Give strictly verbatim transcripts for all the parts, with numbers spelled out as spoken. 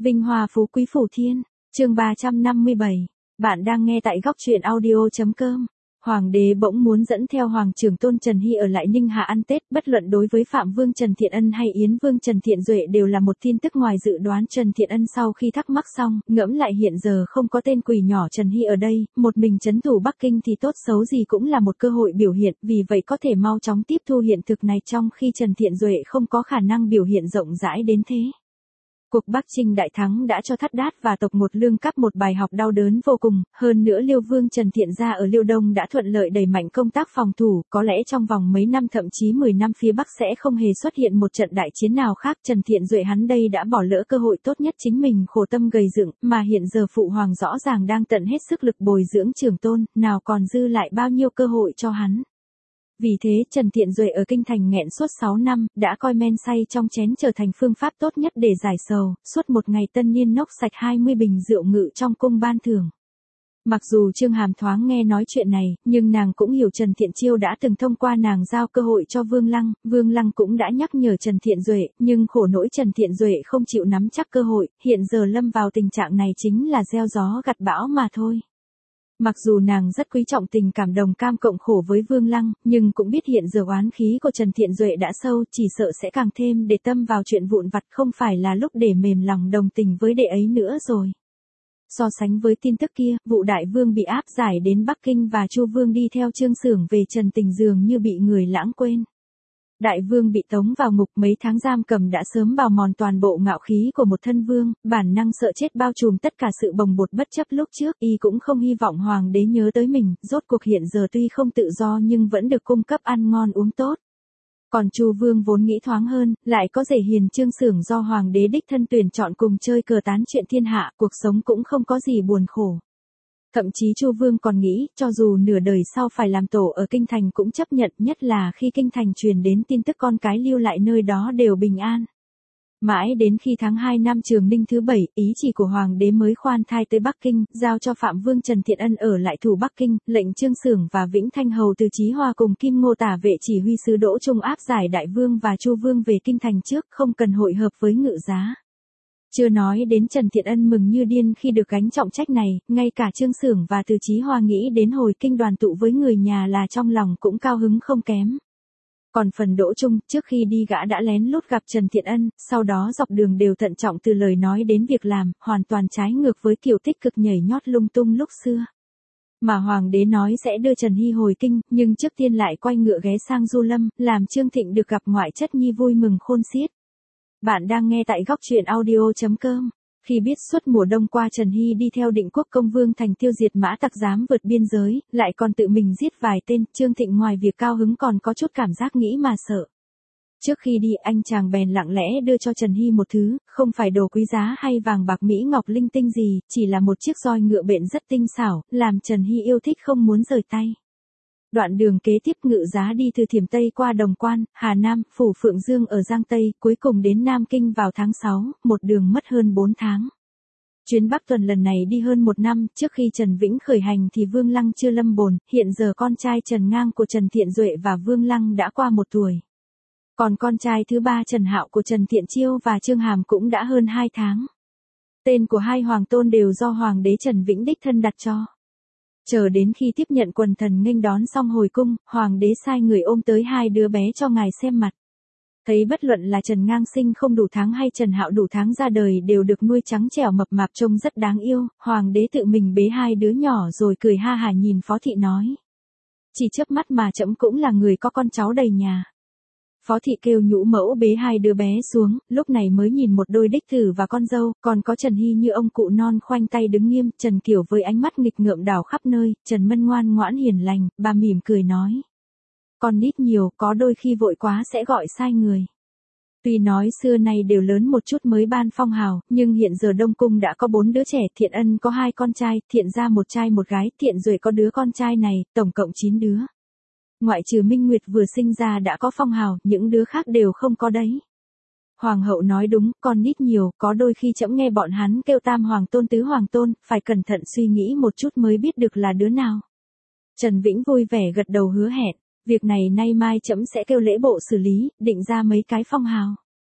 Vinh hoa phú quý phủ thiên, chương ba trăm năm mươi bảy. Bạn đang nghe tại góc truyện audio chấm com. Hoàng đế bỗng muốn dẫn theo Hoàng trưởng tôn Trần Hy ở lại Ninh Hạ ăn Tết, bất luận đối với Phạm Vương Trần Thiện Ân hay Yến Vương Trần Thiện Duệ đều là một tin tức ngoài dự đoán. Trần Thiện Ân sau khi thắc mắc xong, ngẫm lại hiện giờ không có tên quỷ nhỏ Trần Hy ở đây, một mình trấn thủ Bắc Kinh thì tốt xấu gì cũng là một cơ hội biểu hiện, vì vậy có thể mau chóng tiếp thu hiện thực này trong khi Trần Thiện Duệ không có khả năng biểu hiện rộng rãi đến thế. Cuộc Bắc Trinh đại thắng đã cho Thắt Đát và tộc Một Lương Cáp một bài học đau đớn vô cùng, hơn nữa Liêu Vương Trần Thiện gia ở Liêu Đông đã thuận lợi đẩy mạnh công tác phòng thủ, có lẽ trong vòng mấy năm thậm chí mười năm phía Bắc sẽ không hề xuất hiện một trận đại chiến nào khác. Trần Thiện Duệ hắn đây đã bỏ lỡ cơ hội tốt nhất chính mình khổ tâm gầy dựng, mà hiện giờ phụ hoàng rõ ràng đang tận hết sức lực bồi dưỡng trưởng tôn, nào còn dư lại bao nhiêu cơ hội cho hắn. Vì thế Trần Thiện Duệ ở kinh thành nghẹn suốt sáu năm, đã coi men say trong chén trở thành phương pháp tốt nhất để giải sầu, suốt một ngày tân niên nốc sạch hai mươi bình rượu ngự trong cung ban thưởng. Mặc dù Trương Hàm thoáng nghe nói chuyện này, nhưng nàng cũng hiểu Trần Thiện Chiêu đã từng thông qua nàng giao cơ hội cho Vương Lăng, Vương Lăng cũng đã nhắc nhở Trần Thiện Duệ, nhưng khổ nỗi Trần Thiện Duệ không chịu nắm chắc cơ hội, hiện giờ lâm vào tình trạng này chính là gieo gió gặt bão mà thôi. Mặc dù nàng rất quý trọng tình cảm đồng cam cộng khổ với Vương Lăng, nhưng cũng biết hiện giờ oán khí của Trần Thiện Duệ đã sâu, chỉ sợ sẽ càng thêm để tâm vào chuyện vụn vặt, không phải là lúc để mềm lòng đồng tình với đệ ấy nữa rồi. So sánh với tin tức kia, vụ Đại Vương bị áp giải đến Bắc Kinh và Chu Vương đi theo Trương Xưởng về Trần Tình dường như bị người lãng quên. Đại Vương bị tống vào ngục, mấy tháng giam cầm đã sớm bào mòn toàn bộ ngạo khí của một thân vương, bản năng sợ chết bao trùm tất cả sự bồng bột bất chấp lúc trước, y cũng không hy vọng hoàng đế nhớ tới mình, rốt cuộc hiện giờ tuy không tự do nhưng vẫn được cung cấp ăn ngon uống tốt. Còn Chu Vương vốn nghĩ thoáng hơn, lại có rể hiền Trương Xưởng do hoàng đế đích thân tuyển chọn cùng chơi cờ tán chuyện thiên hạ, cuộc sống cũng không có gì buồn khổ. Thậm chí Chu Vương còn nghĩ, cho dù nửa đời sau phải làm tổ ở kinh thành cũng chấp nhận, nhất là khi kinh thành truyền đến tin tức con cái lưu lại nơi đó đều bình an. Mãi đến khi tháng hai năm Trường Ninh thứ bảy, ý chỉ của hoàng đế mới khoan thai tới Bắc Kinh, giao cho Phạm Vương Trần Thiện Ân ở lại thủ Bắc Kinh, lệnh Trương Xưởng và Vĩnh Thanh Hầu Từ Chí Hoa cùng Kim Ngô Tả Vệ chỉ huy sứ Đỗ Trung áp giải Đại Vương và Chu Vương về kinh thành trước, không cần hội hợp với Ngự Giá. Chưa nói đến Trần Thiện Ân mừng như điên khi được gánh trọng trách này, ngay cả Trương Xưởng và Từ Chí Hoa nghĩ đến hồi kinh đoàn tụ với người nhà là trong lòng cũng cao hứng không kém. Còn phần Đỗ Trung, trước khi đi gã đã lén lút gặp Trần Thiện Ân, sau đó dọc đường đều thận trọng từ lời nói đến việc làm, hoàn toàn trái ngược với kiểu tích cực nhảy nhót lung tung lúc xưa. Mà hoàng đế nói sẽ đưa Trần Hy hồi kinh, nhưng trước tiên lại quay ngựa ghé sang Du Lâm, làm Trương Thịnh được gặp ngoại chất nhi vui mừng khôn xiết. Bạn đang nghe tại góc truyện audio chấm com. Khi biết suốt mùa đông qua Trần Hy đi theo Định Quốc công vương thành tiêu diệt mã tặc dám vượt biên giới, lại còn tự mình giết vài tên, Trương Thịnh ngoài việc cao hứng còn có chút cảm giác nghĩ mà sợ. Trước khi đi anh chàng bèn lặng lẽ đưa cho Trần Hy một thứ, không phải đồ quý giá hay vàng bạc mỹ ngọc linh tinh gì, chỉ là một chiếc roi ngựa bện rất tinh xảo, làm Trần Hy yêu thích không muốn rời tay. Đoạn đường kế tiếp Ngự Giá đi từ Thiểm Tây qua Đồng Quan, Hà Nam, Phủ Phượng Dương ở Giang Tây, cuối cùng đến Nam Kinh vào tháng sáu, một đường mất hơn bốn tháng. Chuyến Bắc tuần lần này đi hơn một năm, trước khi Trần Vĩnh khởi hành thì Vương Lăng chưa lâm bồn, hiện giờ con trai Trần Ngang của Trần Thiện Duệ và Vương Lăng đã qua một tuổi. Còn con trai thứ ba Trần Hạo của Trần Thiện Chiêu và Trương Hàm cũng đã hơn hai tháng. Tên của hai hoàng tôn đều do hoàng đế Trần Vĩnh đích thân đặt cho. Chờ đến khi tiếp nhận quần thần nghênh đón xong hồi cung, hoàng đế sai người ôm tới hai đứa bé cho ngài xem mặt. Thấy bất luận là Trần Ngang sinh không đủ tháng hay Trần Hạo đủ tháng ra đời đều được nuôi trắng trẻo mập mạp trông rất đáng yêu, hoàng đế tự mình bế hai đứa nhỏ rồi cười ha hả nhìn Phó Thị nói. Chỉ chớp mắt mà trẫm cũng là người có con cháu đầy nhà. Phó Thị kêu nhũ mẫu bế hai đứa bé xuống, lúc này mới nhìn một đôi đích tử và con dâu, còn có Trần Hy như ông cụ non khoanh tay đứng nghiêm, Trần Kiều với ánh mắt nghịch ngợm đảo khắp nơi, Trần Mân ngoan ngoãn hiền lành, bà mỉm cười nói. Con nít nhiều, có đôi khi vội quá sẽ gọi sai người. Tuy nói xưa nay đều lớn một chút mới ban phong hào, nhưng hiện giờ Đông Cung đã có bốn đứa trẻ, Thiện Ân có hai con trai, Thiện Gia một trai một gái, Thiện Duệ có đứa con trai này, tổng cộng chín đứa. Ngoại trừ Minh Nguyệt vừa sinh ra đã có phong hào, những đứa khác đều không có đấy. Hoàng hậu nói đúng, con nít nhiều, có đôi khi trẫm nghe bọn hắn kêu tam hoàng tôn tứ hoàng tôn, phải cẩn thận suy nghĩ một chút mới biết được là đứa nào. Trần Vĩnh vui vẻ gật đầu hứa hẹn, việc này nay mai trẫm sẽ kêu lễ bộ xử lý, định ra mấy cái phong hào.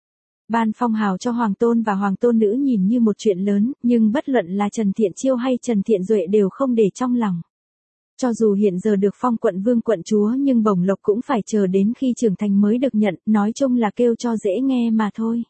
Ban phong hào cho hoàng tôn và hoàng tôn nữ nhìn như một chuyện lớn, nhưng bất luận là Trần Thiện Chiêu hay Trần Thiện Duệ đều không để trong lòng. Cho dù hiện giờ được phong quận vương quận chúa nhưng bổng lộc cũng phải chờ đến khi trưởng thành mới được nhận, nói chung là kêu cho dễ nghe mà thôi.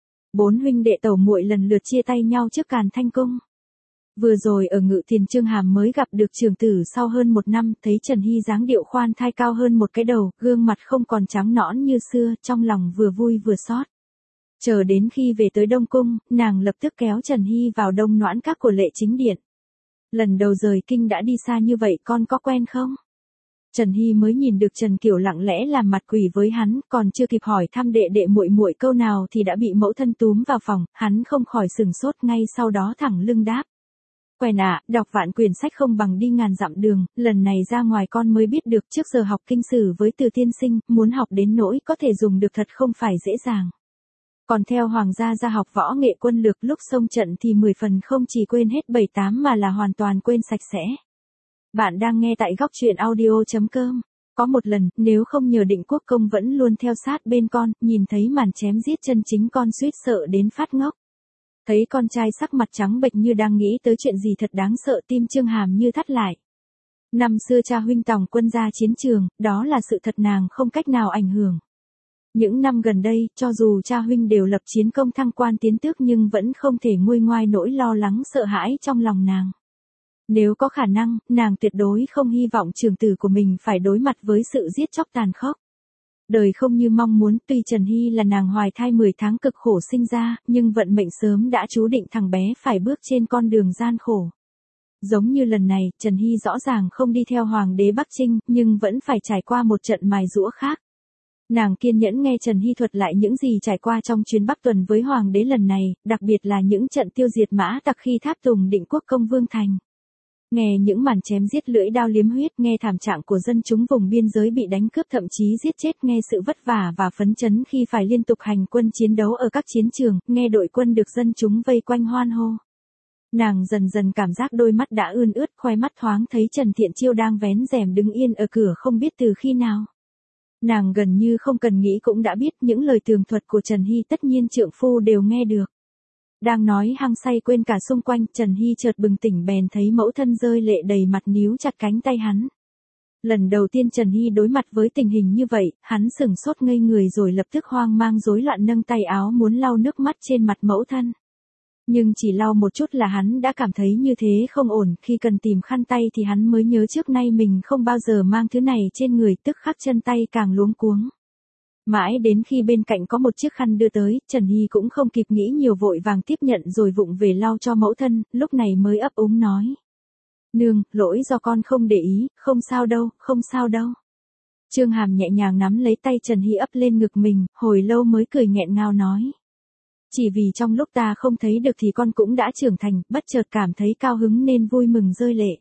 Bốn huynh đệ tẩu muội lần lượt chia tay nhau trước Càn Thanh Cung. Vừa rồi ở Ngự Tiền Chương Hàm mới gặp được trưởng tử sau hơn một năm, thấy Trần Hy dáng điệu khoan thai cao hơn một cái đầu, gương mặt không còn trắng nõn như xưa, trong lòng vừa vui vừa xót. Chờ đến khi về tới Đông Cung, nàng lập tức kéo Trần Hy vào Đông Noãn Các của Lệ Chính Điện. Lần đầu rời kinh đã đi xa như vậy con có quen không? Trần Hy mới nhìn được Trần Kiểu lặng lẽ làm mặt quỷ với hắn, còn chưa kịp hỏi thăm đệ đệ muội muội câu nào thì đã bị mẫu thân túm vào phòng, hắn không khỏi sừng sốt, ngay sau đó thẳng lưng đáp. Quen ạ, đọc vạn quyển sách không bằng đi ngàn dặm đường, lần này ra ngoài con mới biết được, trước giờ học kinh sử với Từ tiên sinh, muốn học đến nỗi có thể dùng được thật không phải dễ dàng. Còn theo hoàng gia ra học võ nghệ quân lược, lúc xông trận thì mười phần không chỉ quên hết bảy tám mà là hoàn toàn quên sạch sẽ. Bạn đang nghe tại góc truyện audio chấm com. Có một lần, nếu không nhờ Định Quốc Công vẫn luôn theo sát bên con, nhìn thấy màn chém giết chân chính con suýt sợ đến phát ngốc. Thấy con trai sắc mặt trắng bệch như đang nghĩ tới chuyện gì thật đáng sợ, tim Chương Hàm như thắt lại. Năm xưa cha huynh tòng quân ra chiến trường, đó là sự thật nàng không cách nào ảnh hưởng. Những năm gần đây, cho dù cha huynh đều lập chiến công thăng quan tiến tước nhưng vẫn không thể nguôi ngoai nỗi lo lắng sợ hãi trong lòng nàng. Nếu có khả năng, nàng tuyệt đối không hy vọng trưởng tử của mình phải đối mặt với sự giết chóc tàn khốc. Đời không như mong muốn, tuy Trần Hy là nàng hoài thai mười tháng cực khổ sinh ra, nhưng vận mệnh sớm đã chú định thằng bé phải bước trên con đường gian khổ. Giống như lần này, Trần Hy rõ ràng không đi theo hoàng đế Bắc Trinh, nhưng vẫn phải trải qua một trận mài giũa khác. Nàng kiên nhẫn nghe Trần Hy thuật lại những gì trải qua trong chuyến Bắc tuần với hoàng đế lần này, đặc biệt là những trận tiêu diệt mã tặc khi tháp tùng Định Quốc Công Vương Thành. Nghe những màn chém giết lưỡi đao liếm huyết, nghe thảm trạng của dân chúng vùng biên giới bị đánh cướp thậm chí giết chết, nghe sự vất vả và phấn chấn khi phải liên tục hành quân chiến đấu ở các chiến trường, nghe đội quân được dân chúng vây quanh hoan hô. Nàng dần dần cảm giác đôi mắt đã ươn ướt, khoe mắt thoáng thấy Trần Thiện Chiêu đang vén rèm đứng yên ở cửa không biết từ khi nào. Nàng gần như không cần nghĩ cũng đã biết những lời tường thuật của Trần Hy tất nhiên trượng phu đều nghe được. Đang nói hăng say quên cả xung quanh, Trần Hy chợt bừng tỉnh bèn thấy mẫu thân rơi lệ đầy mặt níu chặt cánh tay hắn. Lần đầu tiên Trần Hy đối mặt với tình hình như vậy, hắn sửng sốt ngây người rồi lập tức hoang mang rối loạn nâng tay áo muốn lau nước mắt trên mặt mẫu thân. Nhưng chỉ lau một chút là hắn đã cảm thấy như thế không ổn, khi cần tìm khăn tay thì hắn mới nhớ trước nay mình không bao giờ mang thứ này trên người, tức khắc chân tay càng luống cuống. Mãi đến khi bên cạnh có một chiếc khăn đưa tới, Trần Hy cũng không kịp nghĩ nhiều vội vàng tiếp nhận rồi vụng về lau cho mẫu thân, lúc này mới ấp úng nói. Nương, lỗi do con không để ý, không sao đâu, không sao đâu. Chương Hàm nhẹ nhàng nắm lấy tay Trần Hy ấp lên ngực mình, hồi lâu mới cười nghẹn ngào nói. Chỉ vì trong lúc ta không thấy được thì con cũng đã trưởng thành, bất chợt cảm thấy cao hứng nên vui mừng rơi lệ.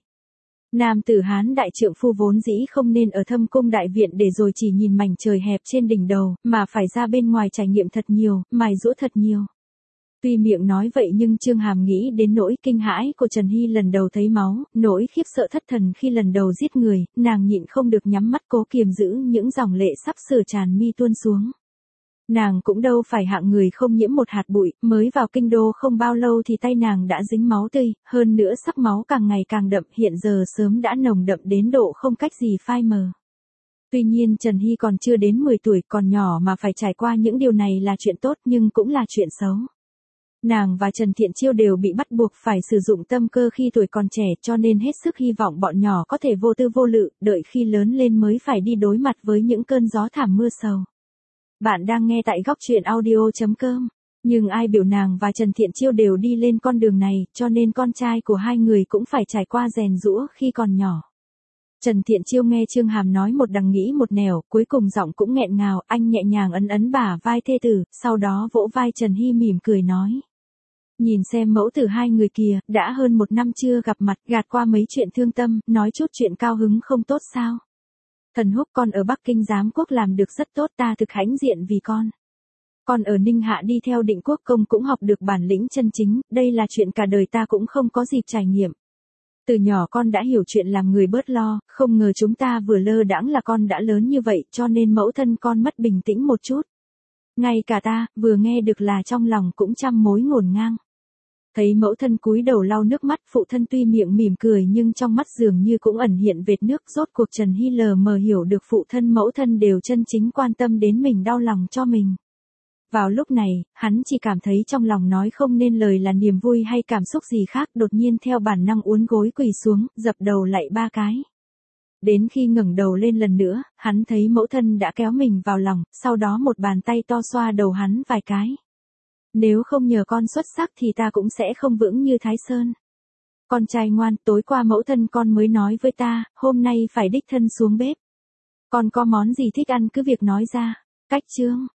Nam tử Hán đại trượng phu vốn dĩ không nên ở thâm cung đại viện để rồi chỉ nhìn mảnh trời hẹp trên đỉnh đầu, mà phải ra bên ngoài trải nghiệm thật nhiều, mài giũa thật nhiều. Tuy miệng nói vậy nhưng Chương Hàm nghĩ đến nỗi kinh hãi của Trần Hy lần đầu thấy máu, nỗi khiếp sợ thất thần khi lần đầu giết người, nàng nhịn không được nhắm mắt cố kiềm giữ những dòng lệ sắp sửa tràn mi tuôn xuống. Nàng cũng đâu phải hạng người không nhiễm một hạt bụi, mới vào kinh đô không bao lâu thì tay nàng đã dính máu tươi, hơn nữa sắc máu càng ngày càng đậm, hiện giờ sớm đã nồng đậm đến độ không cách gì phai mờ. Tuy nhiên Trần Hy còn chưa đến mười tuổi, còn nhỏ mà phải trải qua những điều này là chuyện tốt nhưng cũng là chuyện xấu. Nàng và Trần Thiện Chiêu đều bị bắt buộc phải sử dụng tâm cơ khi tuổi còn trẻ, cho nên hết sức hy vọng bọn nhỏ có thể vô tư vô lự, đợi khi lớn lên mới phải đi đối mặt với những cơn gió thảm mưa sầu. Bạn đang nghe tại góc truyện audio chấm com. Nhưng ai biểu nàng và Trần Thiện Chiêu đều đi lên con đường này, cho nên con trai của hai người cũng phải trải qua rèn giũa khi còn nhỏ. Trần Thiện Chiêu nghe Chương Hàm nói một đằng nghĩ một nẻo, cuối cùng giọng cũng nghẹn ngào, anh nhẹ nhàng ấn ấn bả vai thê tử, sau đó vỗ vai Trần Hy mỉm cười nói. Nhìn xem mẫu tử hai người kìa, đã hơn một năm chưa gặp mặt, gạt qua mấy chuyện thương tâm, nói chút chuyện cao hứng không tốt sao? Thần Húc, con ở Bắc Kinh giám quốc làm được rất tốt, ta thực hãnh diện vì con. Con ở Ninh Hạ đi theo Định Quốc Công cũng học được bản lĩnh chân chính, đây là chuyện cả đời ta cũng không có dịp trải nghiệm. Từ nhỏ con đã hiểu chuyện làm người bớt lo, không ngờ chúng ta vừa lơ đãng là con đã lớn như vậy, cho nên mẫu thân con mất bình tĩnh một chút. Ngay cả ta, vừa nghe được là trong lòng cũng trăm mối ngổn ngang. Thấy mẫu thân cúi đầu lau nước mắt, phụ thân tuy miệng mỉm cười nhưng trong mắt dường như cũng ẩn hiện vệt nước. Rốt cuộc Trần Hy lờ mờ hiểu được phụ thân mẫu thân đều chân chính quan tâm đến mình, đau lòng cho mình. Vào lúc này, hắn chỉ cảm thấy trong lòng nói không nên lời là niềm vui hay cảm xúc gì khác, đột nhiên theo bản năng uốn gối quỳ xuống, dập đầu lạy ba cái. Đến khi ngẩng đầu lên lần nữa, hắn thấy mẫu thân đã kéo mình vào lòng, sau đó một bàn tay to xoa đầu hắn vài cái. Nếu không nhờ con xuất sắc thì ta cũng sẽ không vững như Thái Sơn. Con trai ngoan, tối qua mẫu thân con mới nói với ta, hôm nay phải đích thân xuống bếp. Con có món gì thích ăn cứ việc nói ra. Cách chương.